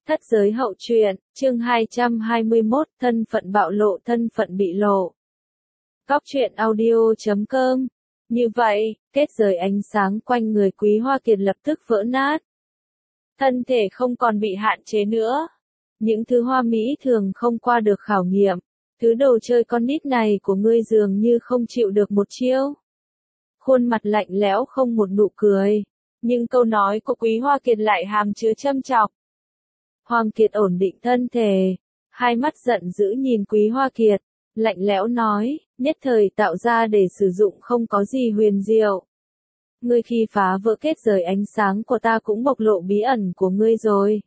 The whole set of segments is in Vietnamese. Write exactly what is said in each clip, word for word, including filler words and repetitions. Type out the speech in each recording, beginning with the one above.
Thất giới hậu truyện, chương hai trăm hai mươi mốt, thân phận bạo lộ, thân phận bị lộ. Góc truyện audio chấm com. Như vậy, kết giới ánh sáng quanh người Quý Hoa Kiệt lập tức vỡ nát. Thân thể không còn bị hạn chế nữa. Những thứ hoa mỹ thường không qua được khảo nghiệm. Thứ đồ chơi con nít này của ngươi dường như không chịu được một chiêu. Khuôn mặt lạnh lẽo không một nụ cười. Nhưng câu nói của Quý Hoa Kiệt lại hàm chứa châm chọc. Hoàng Kiệt ổn định thân thể, hai mắt giận dữ nhìn Quý Hoa Kiệt, lạnh lẽo nói, nhất thời tạo ra để sử dụng không có gì huyền diệu. Ngươi khi phá vỡ kết giới ánh sáng của ta cũng bộc lộ bí ẩn của ngươi rồi.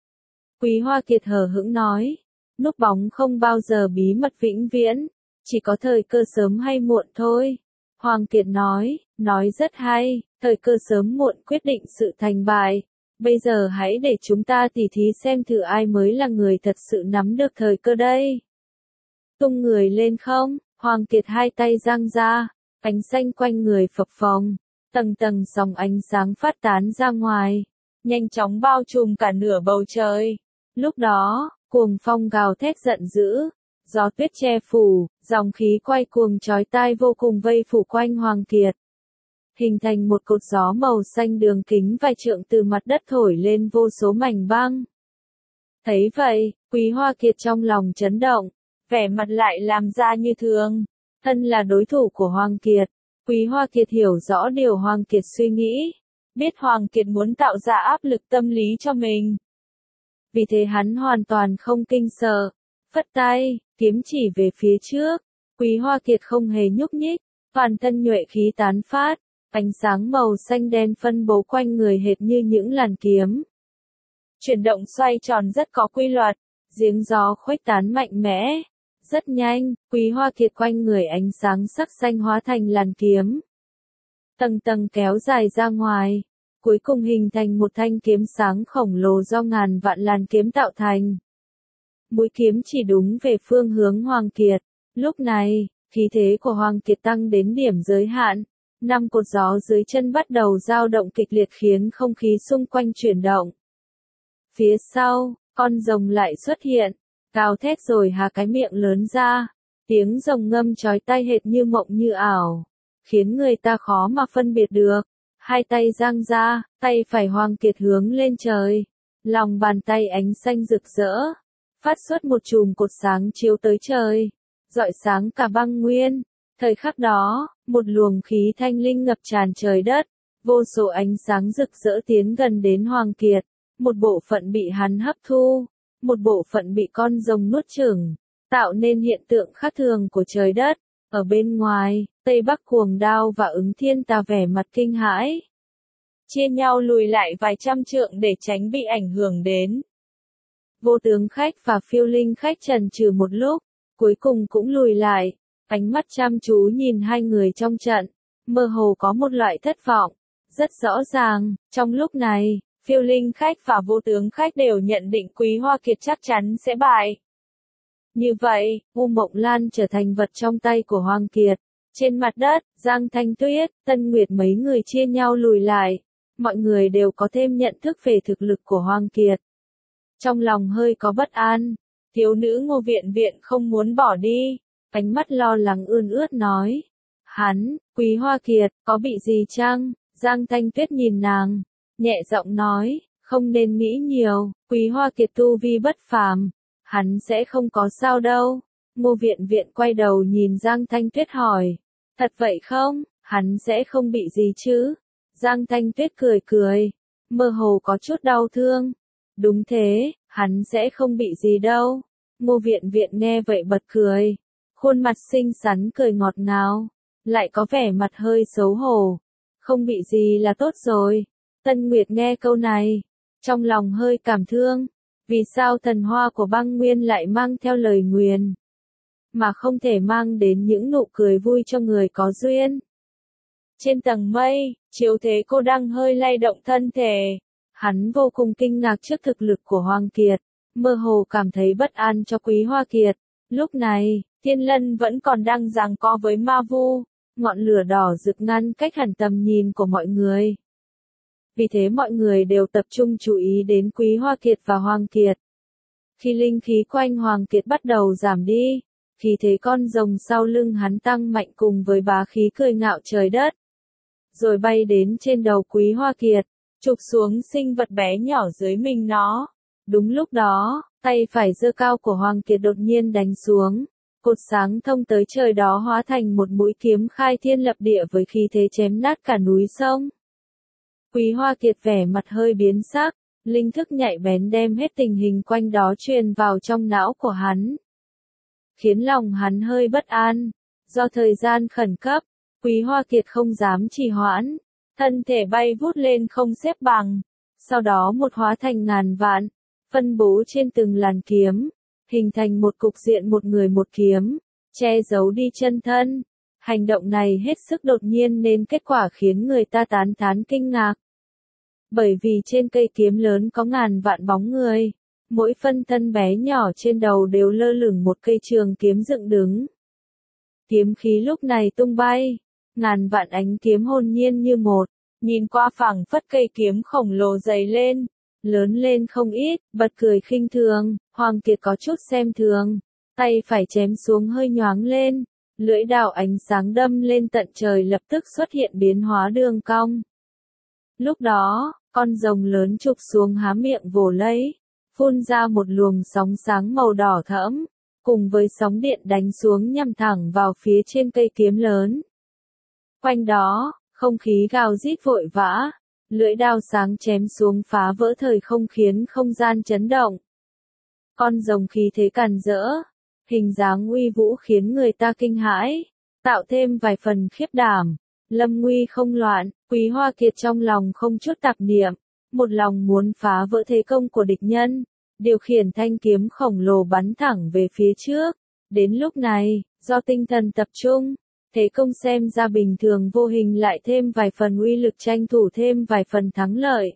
Quý Hoa Kiệt hờ hững nói, núp bóng không bao giờ bí mật vĩnh viễn, chỉ có thời cơ sớm hay muộn thôi. Hoàng Kiệt nói, nói rất hay, thời cơ sớm muộn quyết định sự thành bại. Bây giờ hãy để chúng ta tỉ thí xem thử ai mới là người thật sự nắm được thời cơ đây. Tung người lên không, Hoàng Kiệt hai tay giang ra, ánh xanh quanh người phập phồng, tầng tầng sóng ánh sáng phát tán ra ngoài, nhanh chóng bao trùm cả nửa bầu trời. Lúc đó, cuồng phong gào thét giận dữ, gió tuyết che phủ, dòng khí quay cuồng chói tai vô cùng vây phủ quanh Hoàng Kiệt. Hình thành một cột gió màu xanh đường kính vài trượng từ mặt đất thổi lên vô số mảnh băng. Thấy vậy, Quý Hoa Kiệt trong lòng chấn động, vẻ mặt lại làm ra như thường. Thân là đối thủ của Hoàng Kiệt, Quý Hoa Kiệt hiểu rõ điều Hoàng Kiệt suy nghĩ, biết Hoàng Kiệt muốn tạo ra áp lực tâm lý cho mình. Vì thế hắn hoàn toàn không kinh sợ, phất tay, kiếm chỉ về phía trước. Quý Hoa Kiệt không hề nhúc nhích, toàn thân nhuệ khí tán phát. Ánh sáng màu xanh đen phân bố quanh người hệt như những làn kiếm. Chuyển động xoay tròn rất có quy luật, giếng gió khuếch tán mạnh mẽ. Rất nhanh, Quý Hoa Kiệt quanh người ánh sáng sắc xanh hóa thành làn kiếm. Tầng tầng kéo dài ra ngoài, cuối cùng hình thành một thanh kiếm sáng khổng lồ do ngàn vạn làn kiếm tạo thành. Mũi kiếm chỉ đúng về phương hướng Hoàng Kiệt. Lúc này, khí thế của Hoàng Kiệt tăng đến điểm giới hạn. Năm cột gió dưới chân bắt đầu dao động kịch liệt khiến không khí xung quanh chuyển động. Phía sau, con rồng lại xuất hiện, gào thét rồi há cái miệng lớn ra. Tiếng rồng ngâm chói tai hệt như mộng như ảo, khiến người ta khó mà phân biệt được. Hai tay giang ra, tay phải Hoàng Kiệt hướng lên trời. Lòng bàn tay ánh xanh rực rỡ, phát xuất một chùm cột sáng chiếu tới trời, rọi sáng cả băng nguyên. Thời khắc đó, một luồng khí thanh linh ngập tràn trời đất, vô số ánh sáng rực rỡ tiến gần đến Hoàng Kiệt, một bộ phận bị hắn hấp thu, một bộ phận bị con rồng nuốt chửng, tạo nên hiện tượng khác thường của trời đất. Ở bên ngoài, Tây Bắc Cuồng Đao và Ứng Thiên Tà vẻ mặt kinh hãi, chia nhau lùi lại vài trăm trượng để tránh bị ảnh hưởng đến. Vô Tướng Khách và Phiêu Linh Khách chần chừ một lúc, cuối cùng cũng lùi lại. Ánh mắt chăm chú nhìn hai người trong trận, mơ hồ có một loại thất vọng. Rất rõ ràng, trong lúc này, Phiêu Linh Khách và Vô Tướng Khách đều nhận định Quý Hoa Kiệt chắc chắn sẽ bại. Như vậy, U Mộng Lan trở thành vật trong tay của Hoàng Kiệt. Trên mặt đất, Giang Thanh Tuyết, Tân Nguyệt mấy người chia nhau lùi lại. Mọi người đều có thêm nhận thức về thực lực của Hoàng Kiệt. Trong lòng hơi có bất an, thiếu nữ Ngô Viện Viện không muốn bỏ đi. Ánh mắt lo lắng ươn ướt nói. Hắn, Quý Hoa Kiệt, có bị gì chăng? Giang Thanh Tuyết nhìn nàng, nhẹ giọng nói, không nên nghĩ nhiều, Quý Hoa Kiệt tu vi bất phàm, hắn sẽ không có sao đâu. Ngô Viện Viện quay đầu nhìn Giang Thanh Tuyết hỏi, thật vậy không? Hắn sẽ không bị gì chứ? Giang Thanh Tuyết cười cười, mơ hồ có chút đau thương. Đúng thế, hắn sẽ không bị gì đâu. Ngô Viện Viện nghe vậy bật cười. Khuôn mặt xinh xắn cười ngọt ngào, lại có vẻ mặt hơi xấu hổ. Không bị gì là tốt rồi. Tân Nguyệt nghe câu này, trong lòng hơi cảm thương. Vì sao thần hoa của băng nguyên lại mang theo lời nguyền, mà không thể mang đến những nụ cười vui cho người có duyên? Trên tầng mây, Chiếu Thế Cô đang hơi lay động thân thể. Hắn vô cùng kinh ngạc trước thực lực của Hoàng Kiệt, mơ hồ cảm thấy bất an cho Quý Hoa Kiệt. Lúc này, Thiên Lân vẫn còn đang giằng co với ma vu, ngọn lửa đỏ rực ngăn cách hẳn tầm nhìn của mọi người. vì thế mọi người đều tập trung chú ý đến Quý Hoa Kiệt và Hoàng Kiệt. Khi linh khí quanh Hoàng Kiệt bắt đầu giảm đi, khí thế con rồng sau lưng hắn tăng mạnh cùng với bá khí cười ngạo trời đất. Rồi bay đến trên đầu Quý Hoa Kiệt, chụp xuống sinh vật bé nhỏ dưới mình nó. Đúng lúc đó, tay phải giơ cao của Hoàng Kiệt đột nhiên đánh xuống. Cột sáng thông tới trời đó hóa thành một mũi kiếm khai thiên lập địa với khí thế chém nát cả núi sông. Quý Hoa Kiệt vẻ mặt hơi biến sắc, linh thức nhạy bén đem hết tình hình quanh đó truyền vào trong não của hắn. Khiến lòng hắn hơi bất an, do thời gian khẩn cấp, Quý Hoa Kiệt không dám trì hoãn, thân thể bay vút lên không xếp bằng, sau đó một hóa thành ngàn vạn, phân bố trên từng làn kiếm, hình thành một cục diện một người một kiếm, che giấu đi chân thân. Hành động này hết sức đột nhiên nên kết quả khiến người ta tán thán kinh ngạc. Bởi vì trên cây kiếm lớn có ngàn vạn bóng người, mỗi phân thân bé nhỏ trên đầu đều lơ lửng một cây trường kiếm dựng đứng. Kiếm khí lúc này tung bay, ngàn vạn ánh kiếm hồn nhiên như một, nhìn qua phảng phất cây kiếm khổng lồ dày lên, lớn lên không ít, bật cười khinh thường. Hoàng Kiệt có chút xem thường, tay phải chém xuống hơi nhoáng lên, lưỡi đao ánh sáng đâm lên tận trời lập tức xuất hiện biến hóa đường cong. Lúc đó, con rồng lớn chụp xuống há miệng vồ lấy, phun ra một luồng sóng sáng màu đỏ thẫm, cùng với sóng điện đánh xuống nhằm thẳng vào phía trên cây kiếm lớn. Quanh đó, không khí gào rít vội vã, lưỡi đao sáng chém xuống phá vỡ thời không khiến không gian chấn động. Con rồng khí thế càn rỡ, hình dáng uy vũ khiến người ta kinh hãi, tạo thêm vài phần khiếp đảm. Lâm nguy không loạn, Quý Hoa Kiệt trong lòng không chút tạp niệm, một lòng muốn phá vỡ thế công của địch nhân, điều khiển thanh kiếm khổng lồ bắn thẳng về phía trước. Đến lúc này, do tinh thần tập trung, thế công xem ra bình thường vô hình lại thêm vài phần uy lực, tranh thủ thêm vài phần thắng lợi.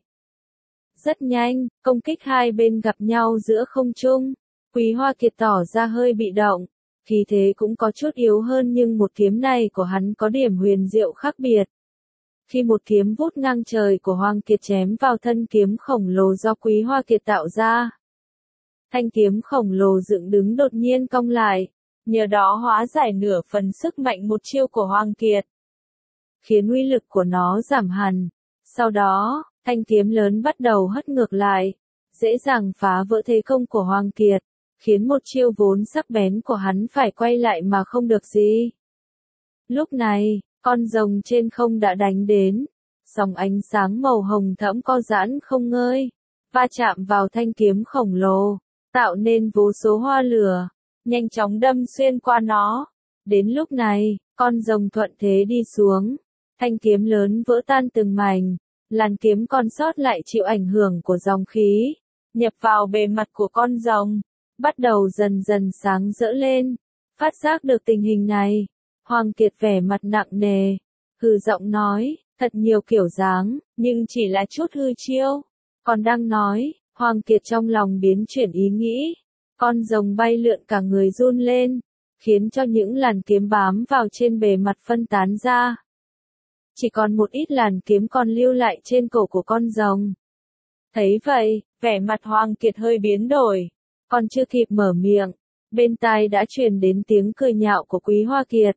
Rất nhanh, công kích hai bên gặp nhau giữa không trung, Quý Hoa Kiệt tỏ ra hơi bị động, khí thế cũng có chút yếu hơn nhưng một kiếm này của hắn có điểm huyền diệu khác biệt. Khi một kiếm vút ngang trời của Hoàng Kiệt chém vào thân kiếm khổng lồ do Quý Hoa Kiệt tạo ra, thanh kiếm khổng lồ dựng đứng đột nhiên cong lại, nhờ đó hóa giải nửa phần sức mạnh một chiêu của Hoàng Kiệt, khiến uy lực của nó giảm hẳn. Sau đó, thanh kiếm lớn bắt đầu hất ngược lại, dễ dàng phá vỡ thế công của Hoàng Kiệt, khiến một chiêu vốn sắc bén của hắn phải quay lại mà không được gì. Lúc này, con rồng trên không đã đánh đến, sóng ánh sáng màu hồng thẫm co giãn không ngơi, va chạm vào thanh kiếm khổng lồ, tạo nên vô số hoa lửa, nhanh chóng đâm xuyên qua nó. Đến lúc này, con rồng thuận thế đi xuống, thanh kiếm lớn vỡ tan từng mảnh, làn kiếm còn sót lại chịu ảnh hưởng của dòng khí, nhập vào bề mặt của con rồng, bắt đầu dần dần sáng rỡ lên. Phát giác được tình hình này, Hoàng Kiệt vẻ mặt nặng nề, hừ giọng nói, thật nhiều kiểu dáng, nhưng chỉ là chút hư chiêu. Còn đang nói, Hoàng Kiệt trong lòng biến chuyển ý nghĩ, con rồng bay lượn cả người run lên, khiến cho những làn kiếm bám vào trên bề mặt phân tán ra. Chỉ còn một ít làn kiếm còn lưu lại trên cổ của con rồng. Thấy vậy, vẻ mặt Hoàng Kiệt hơi biến đổi, còn chưa kịp mở miệng, bên tai đã truyền đến tiếng cười nhạo của Quý Hoa Kiệt.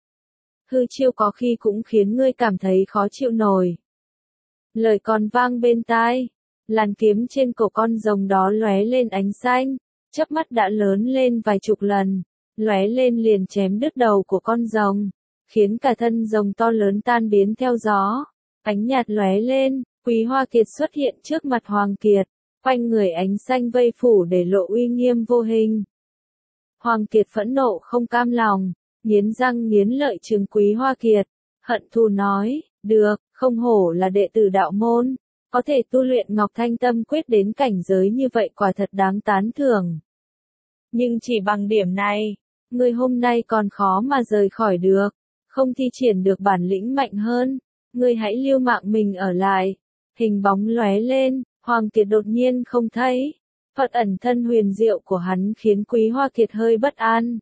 Hư chiêu có khi cũng khiến ngươi cảm thấy khó chịu nổi. Lời còn vang bên tai, làn kiếm trên cổ con rồng đó lóe lên ánh xanh, chớp mắt đã lớn lên vài chục lần, lóe lên liền chém đứt đầu của con rồng, khiến cả thân rồng to lớn tan biến theo gió. Ánh nhạt lóe lên, Quý Hoa Kiệt xuất hiện trước mặt Hoàng Kiệt, quanh người ánh xanh vây phủ để lộ uy nghiêm vô hình. Hoàng Kiệt phẫn nộ không cam lòng, nghiến răng nghiến lợi trừng Quý Hoa Kiệt, hận thù nói, được, không hổ là đệ tử đạo môn, có thể tu luyện Ngọc Thanh Tâm Quyết đến cảnh giới như vậy quả thật đáng tán thưởng. Nhưng chỉ bằng điểm này, ngươi hôm nay còn khó mà rời khỏi được, không thi triển được bản lĩnh mạnh hơn, ngươi hãy lưu mạng mình ở lại. Hình bóng lóe lên, Hoàng Kiệt đột nhiên không thấy, Phật ẩn thân huyền diệu của hắn khiến Quý Hoa Kiệt hơi bất an.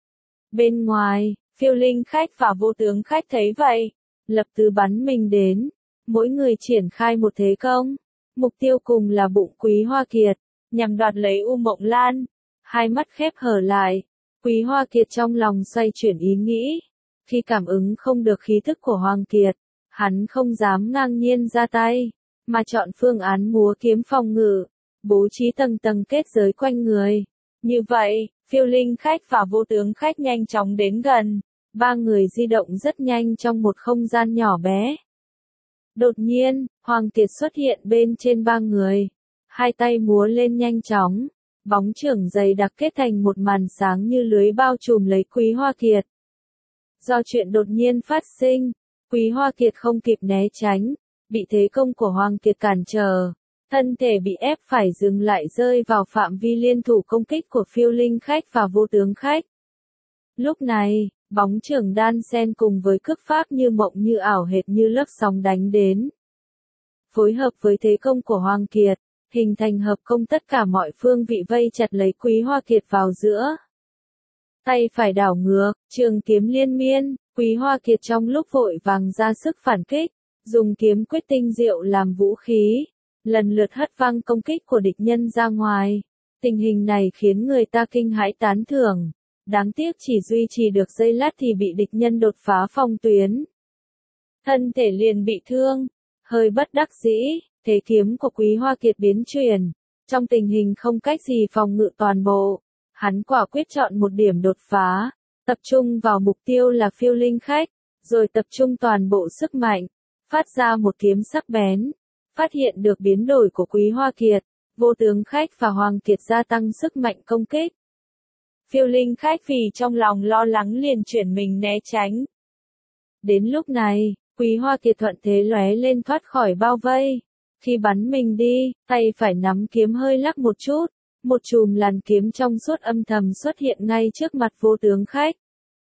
Bên ngoài, Phiêu Linh khách và Vô Tướng khách thấy vậy, lập tức bắn mình đến, mỗi người triển khai một thế công. Mục tiêu cùng là bụng Quý Hoa Kiệt, nhằm đoạt lấy U Mộng Lan. Hai mắt khép hờ lại, Quý Hoa Kiệt trong lòng xoay chuyển ý nghĩ. Khi cảm ứng không được khí thức của Hoàng Kiệt, hắn không dám ngang nhiên ra tay, mà chọn phương án múa kiếm phòng ngự, bố trí tầng tầng kết giới quanh người. Như vậy, Phiêu Linh Khách và Vô Tướng Khách nhanh chóng đến gần, ba người di động rất nhanh trong một không gian nhỏ bé. Đột nhiên, Hoàng Kiệt xuất hiện bên trên ba người, hai tay múa lên nhanh chóng, bóng chưởng dày đặc kết thành một màn sáng như lưới bao trùm lấy Quý Hoa Kiệt. Do chuyện đột nhiên phát sinh, Quý Hoa Kiệt không kịp né tránh, bị thế công của Hoàng Kiệt cản trở, thân thể bị ép phải dừng lại rơi vào phạm vi liên thủ công kích của Phiêu Linh Khách và Vô Tướng Khách. Lúc này, bóng chưởng đan xen cùng với cước pháp như mộng như ảo hệt như lớp sóng đánh đến. Phối hợp với thế công của Hoàng Kiệt, hình thành hợp công tất cả mọi phương vị vây chặt lấy Quý Hoa Kiệt vào giữa. Tay phải đảo ngược, trường kiếm liên miên, Quý Hoa Kiệt trong lúc vội vàng ra sức phản kích, dùng kiếm quyết tinh diệu làm vũ khí, lần lượt hất văng công kích của địch nhân ra ngoài. Tình hình này khiến người ta kinh hãi tán thưởng. Đáng tiếc chỉ duy trì được giây lát thì bị địch nhân đột phá phòng tuyến. Thân thể liền bị thương, hơi bất đắc dĩ, thế kiếm của Quý Hoa Kiệt biến chuyển. Trong tình hình không cách gì phòng ngự toàn bộ, hắn quả quyết chọn một điểm đột phá, tập trung vào mục tiêu là Phiêu Linh Khách, rồi tập trung toàn bộ sức mạnh, phát ra một kiếm sắc bén. Phát hiện được biến đổi của Quý Hoa Kiệt, Vô Tướng Khách và Hoàng Kiệt gia tăng sức mạnh công kích. Phiêu Linh Khách vì trong lòng lo lắng liền chuyển mình né tránh. Đến lúc này, Quý Hoa Kiệt thuận thế lóe lên thoát khỏi bao vây. Khi bắn mình đi, tay phải nắm kiếm hơi lắc một chút, một chùm làn kiếm trong suốt âm thầm xuất hiện ngay trước mặt Vô Tướng Khách.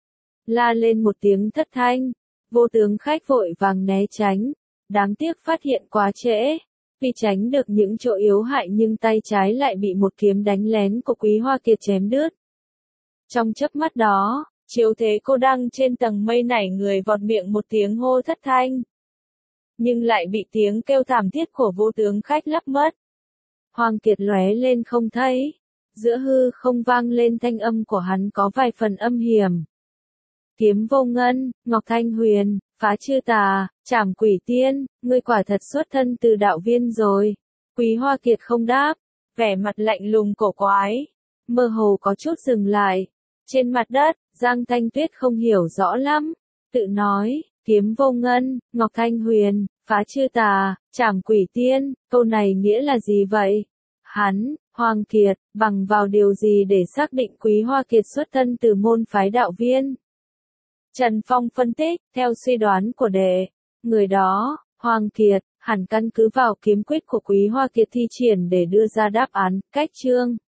La lên một tiếng thất thanh, Vô Tướng Khách vội vàng né tránh, đáng tiếc phát hiện quá trễ. Vì tránh được những chỗ yếu hại nhưng tay trái lại bị một kiếm đánh lén của Quý Hoa Kiệt chém đứt. Trong chớp mắt đó, chiếu thế cô đang trên tầng mây nảy người vọt miệng một tiếng hô thất thanh. Nhưng lại bị tiếng kêu thảm thiết của Vô Tướng Khách lấp mất. Hoàng Kiệt lóe lên không thấy. Giữa hư không vang lên thanh âm của hắn có vài phần âm hiểm. Kiếm vô ngân, Ngọc Thanh Huyền, phá chư tà, trảm quỷ tiên, ngươi quả thật xuất thân từ đạo viên rồi. Quý Hoa Kiệt không đáp, vẻ mặt lạnh lùng cổ quái, mơ hồ có chút dừng lại. Trên mặt đất, Giang Thanh Tuyết không hiểu rõ lắm, tự nói, kiếm vô ngân, Ngọc Thanh Huyền, phá chư tà, trảm quỷ tiên, câu này nghĩa là gì vậy? Hắn, Hoàng Kiệt, bằng vào điều gì để xác định Quý Hoa Kiệt xuất thân từ môn phái đạo viên? Trần Phong phân tích, theo suy đoán của đệ, người đó, Hoàng Kiệt, hẳn căn cứ vào kiếm quyết của Quý Hoa Kiệt thi triển để đưa ra đáp án, cách chương.